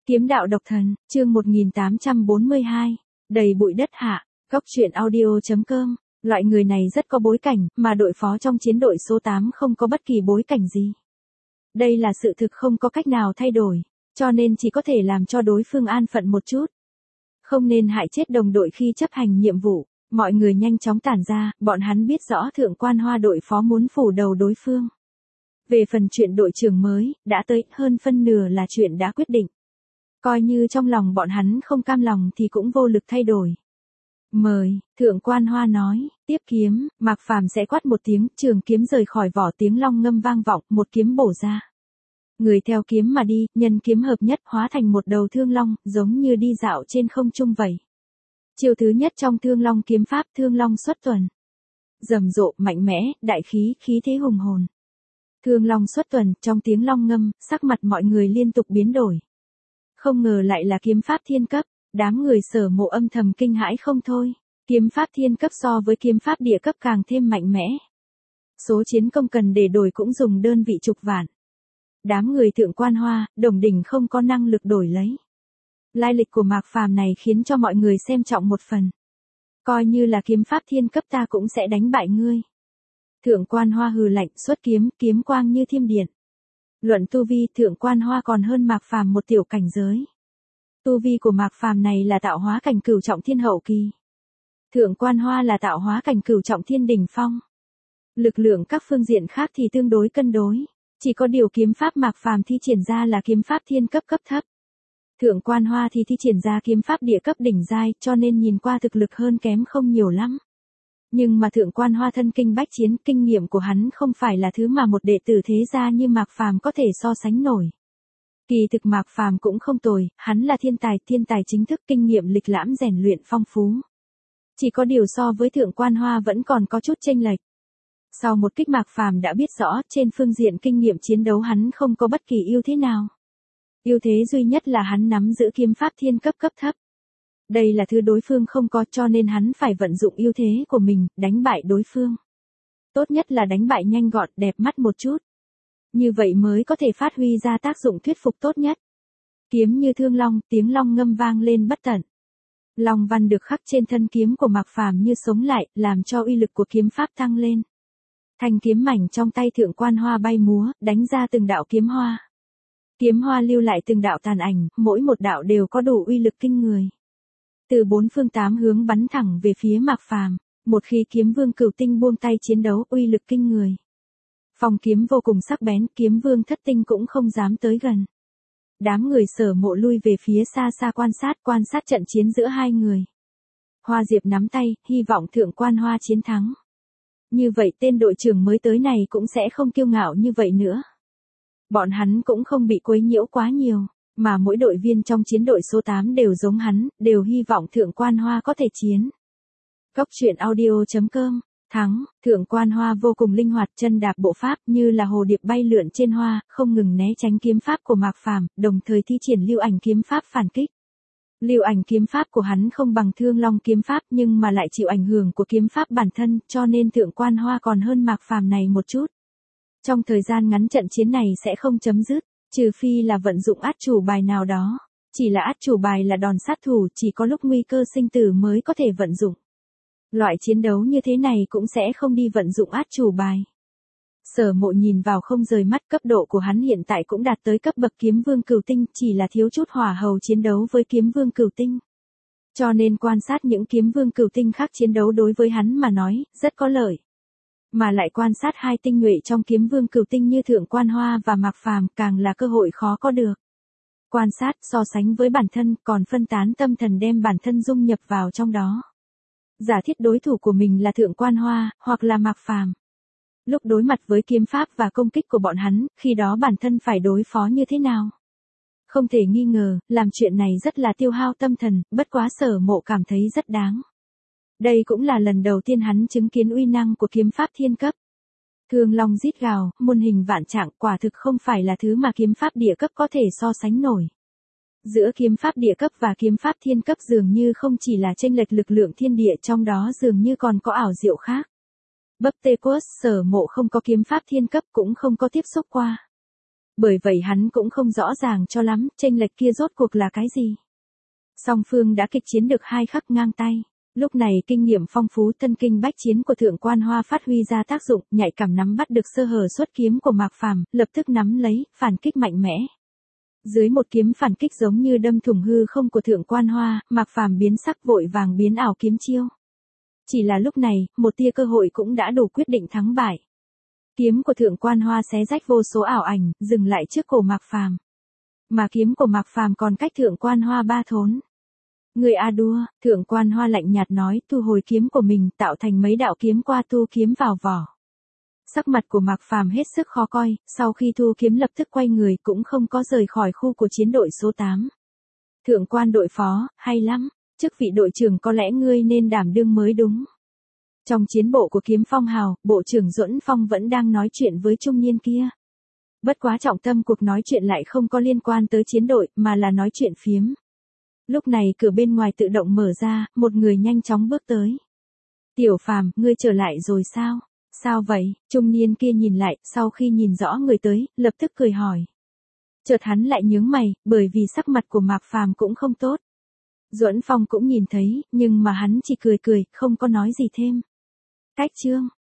Kiếm đạo độc thần, chương 1842, đầy bụi đất hạ, góc truyện audio.com, loại người này rất có bối cảnh, mà đội phó trong chiến đội số 8 không có bất kỳ bối cảnh gì. Đây là sự thực không có cách nào thay đổi, cho nên chỉ có thể làm cho đối phương an phận một chút. Không nên hại chết đồng đội khi chấp hành nhiệm vụ, mọi người nhanh chóng tản ra, bọn hắn biết rõ thượng quan hoa đội phó muốn phủ đầu đối phương. Về phần chuyện đội trưởng mới, đã tới, hơn phân nửa là chuyện đã quyết định. Coi như trong lòng bọn hắn không cam lòng thì cũng vô lực thay đổi. Mời, thượng quan hoa nói, tiếp kiếm, Mạc Phàm sẽ quát một tiếng, trường kiếm rời khỏi vỏ, tiếng long ngâm vang vọng, một kiếm bổ ra. Người theo kiếm mà đi, nhân kiếm hợp nhất hóa thành một đầu thương long, giống như đi dạo trên không trung vậy. Chiêu thứ nhất trong thương long kiếm pháp, thương long xuất tuần. Rầm rộ, mạnh mẽ, đại khí, khí thế hùng hồn. Thương long xuất tuần, trong tiếng long ngâm, sắc mặt mọi người liên tục biến đổi. Không ngờ lại là kiếm pháp thiên cấp, đám người Sở Mộ âm thầm kinh hãi không thôi. Kiếm pháp thiên cấp so với kiếm pháp địa cấp càng thêm mạnh mẽ. Số chiến công cần để đổi cũng dùng đơn vị chục vạn. Đám người thượng quan hoa, Đồng Đình không có năng lực đổi lấy. Lai lịch của Mạc Phàm này khiến cho mọi người xem trọng một phần. Coi như là kiếm pháp thiên cấp ta cũng sẽ đánh bại ngươi. Thượng quan hoa hừ lạnh, xuất kiếm, kiếm quang như thiểm điện. Luận tu vi, thượng quan hoa còn hơn Mạc Phàm một tiểu cảnh giới. Tu vi của Mạc Phàm này là tạo hóa cảnh cửu trọng thiên hậu kỳ. Thượng quan hoa là tạo hóa cảnh cửu trọng thiên đỉnh phong. Lực lượng các phương diện khác thì tương đối cân đối. Chỉ có điều kiếm pháp Mạc Phàm thi triển ra là kiếm pháp thiên cấp cấp thấp. Thượng quan hoa thì thi triển ra kiếm pháp địa cấp đỉnh giai, cho nên nhìn qua thực lực hơn kém không nhiều lắm. Nhưng mà thượng quan hoa thân kinh bách chiến, kinh nghiệm của hắn không phải là thứ mà một đệ tử thế gia như Mạc Phàm có thể so sánh nổi. Kỳ thực Mạc Phàm cũng không tồi, hắn là thiên tài chính thức, kinh nghiệm lịch lãm rèn luyện phong phú. Chỉ có điều so với thượng quan hoa vẫn còn có chút chênh lệch. Sau một kích Mạc Phàm đã biết rõ, trên phương diện kinh nghiệm chiến đấu hắn không có bất kỳ ưu thế nào. Ưu thế duy nhất là hắn nắm giữ kiếm pháp thiên cấp cấp thấp. Đây là thứ đối phương không có, cho nên hắn phải vận dụng ưu thế của mình, đánh bại đối phương. Tốt nhất là đánh bại nhanh gọn, đẹp mắt một chút. Như vậy mới có thể phát huy ra tác dụng thuyết phục tốt nhất. Kiếm như thương long, tiếng long ngâm vang lên bất tận. Long văn được khắc trên thân kiếm của Mạc Phàm như sống lại, làm cho uy lực của kiếm pháp tăng lên. Thanh kiếm mảnh trong tay thượng quan hoa bay múa, đánh ra từng đạo kiếm hoa. Kiếm hoa lưu lại từng đạo tàn ảnh, mỗi một đạo đều có đủ uy lực kinh người. Từ bốn phương tám hướng bắn thẳng về phía Mạc Phàm, một khi kiếm vương Cửu Tinh buông tay chiến đấu, uy lực kinh người. Phong kiếm vô cùng sắc bén, kiếm vương Thất Tinh cũng không dám tới gần. Đám người Sở Mộ lui về phía xa xa quan sát trận chiến giữa hai người. Hoa Diệp nắm tay, hy vọng thượng quan hoa chiến thắng. Như vậy tên đội trưởng mới tới này cũng sẽ không kiêu ngạo như vậy nữa. Bọn hắn cũng không bị quấy nhiễu quá nhiều, mà mỗi đội viên trong chiến đội số 8 đều giống hắn, đều hy vọng thượng quan hoa có thể chiến. Góc truyện audio.com, thắng, thượng quan hoa vô cùng linh hoạt, chân đạp bộ pháp như là hồ điệp bay lượn trên hoa, không ngừng né tránh kiếm pháp của Mạc Phàm, đồng thời thi triển lưu ảnh kiếm pháp phản kích. Lưu ảnh kiếm pháp của hắn không bằng thương long kiếm pháp nhưng mà lại chịu ảnh hưởng của kiếm pháp bản thân, cho nên thượng quan hoa còn hơn Mạc Phàm này một chút. Trong thời gian ngắn trận chiến này sẽ không chấm dứt, trừ phi là vận dụng át chủ bài nào đó. Chỉ là át chủ bài là đòn sát thủ, chỉ có lúc nguy cơ sinh tử mới có thể vận dụng. Loại chiến đấu như thế này cũng sẽ không đi vận dụng át chủ bài. Sở Mộ nhìn vào không rời mắt, cấp độ của hắn hiện tại cũng đạt tới cấp bậc kiếm vương Cửu Tinh, chỉ là thiếu chút hỏa hầu chiến đấu với kiếm vương Cửu Tinh. Cho nên quan sát những kiếm vương Cửu Tinh khác chiến đấu đối với hắn mà nói, rất có lợi. Mà lại quan sát hai tinh nhuệ trong kiếm vương Cửu Tinh như thượng quan hoa và Mạc Phàm càng là cơ hội khó có được. Quan sát, so sánh với bản thân, còn phân tán tâm thần đem bản thân dung nhập vào trong đó. Giả thiết đối thủ của mình là thượng quan hoa, hoặc là Mạc Phàm. Lúc đối mặt với kiếm pháp và công kích của bọn hắn, khi đó bản thân phải đối phó như thế nào? Không thể nghi ngờ, làm chuyện này rất là tiêu hao tâm thần, bất quá Sở Mộ cảm thấy rất đáng. Đây cũng là lần đầu tiên hắn chứng kiến uy năng của kiếm pháp thiên cấp. Thương long rít gào, muôn hình vạn trạng, quả thực không phải là thứ mà kiếm pháp địa cấp có thể so sánh nổi. Giữa kiếm pháp địa cấp và kiếm pháp thiên cấp dường như không chỉ là chênh lệch lực lượng thiên địa, trong đó dường như còn có ảo diệu khác. Bấp tê quất, Sở Mộ không có kiếm pháp thiên cấp cũng không có tiếp xúc qua. Bởi vậy hắn cũng không rõ ràng cho lắm, chênh lệch kia rốt cuộc là cái gì. Song phương đã kịch chiến được 2 khắc ngang tay. Lúc này kinh nghiệm phong phú thân kinh bách chiến của Thượng Quan Hoa phát huy ra tác dụng, nhạy cảm nắm bắt được sơ hở xuất kiếm của Mạc Phàm, lập tức nắm lấy, phản kích mạnh mẽ. Dưới một kiếm phản kích giống như đâm thủng hư không của Thượng Quan Hoa, Mạc Phàm biến sắc vội vàng biến ảo kiếm chiêu. Chỉ là lúc này, một tia cơ hội cũng đã đủ quyết định thắng bại. Kiếm của Thượng Quan Hoa xé rách vô số ảo ảnh, dừng lại trước cổ Mạc Phàm. Mà kiếm của Mạc Phàm còn cách Thượng Quan Hoa 3 thốn. Người a đua, Thượng Quan Hoa lạnh nhạt nói, thu hồi kiếm của mình, tạo thành mấy đạo kiếm qua tu kiếm vào vỏ. Sắc mặt của Mạc Phàm hết sức khó coi, sau khi thu kiếm lập tức quay người cũng không có rời khỏi khu của chiến đội số 8. Thượng Quan đội phó, hay lắm, chức vị đội trưởng có lẽ ngươi nên đảm đương mới đúng. Trong chiến bộ của Kiếm Phong Hào, bộ trưởng Duẫn Phong vẫn đang nói chuyện với trung niên kia. Bất quá trọng tâm cuộc nói chuyện lại không có liên quan tới chiến đội, mà là nói chuyện phiếm. Lúc này cửa bên ngoài tự động mở ra, một người nhanh chóng bước tới. Tiểu Phàm, ngươi trở lại rồi sao? Sao vậy? Trung niên kia nhìn lại, sau khi nhìn rõ người tới, lập tức cười hỏi. Chợt hắn lại nhướng mày, bởi vì sắc mặt của Mạc Phàm cũng không tốt. Duẫn Phong cũng nhìn thấy, nhưng mà hắn chỉ cười cười, không có nói gì thêm. Cách chương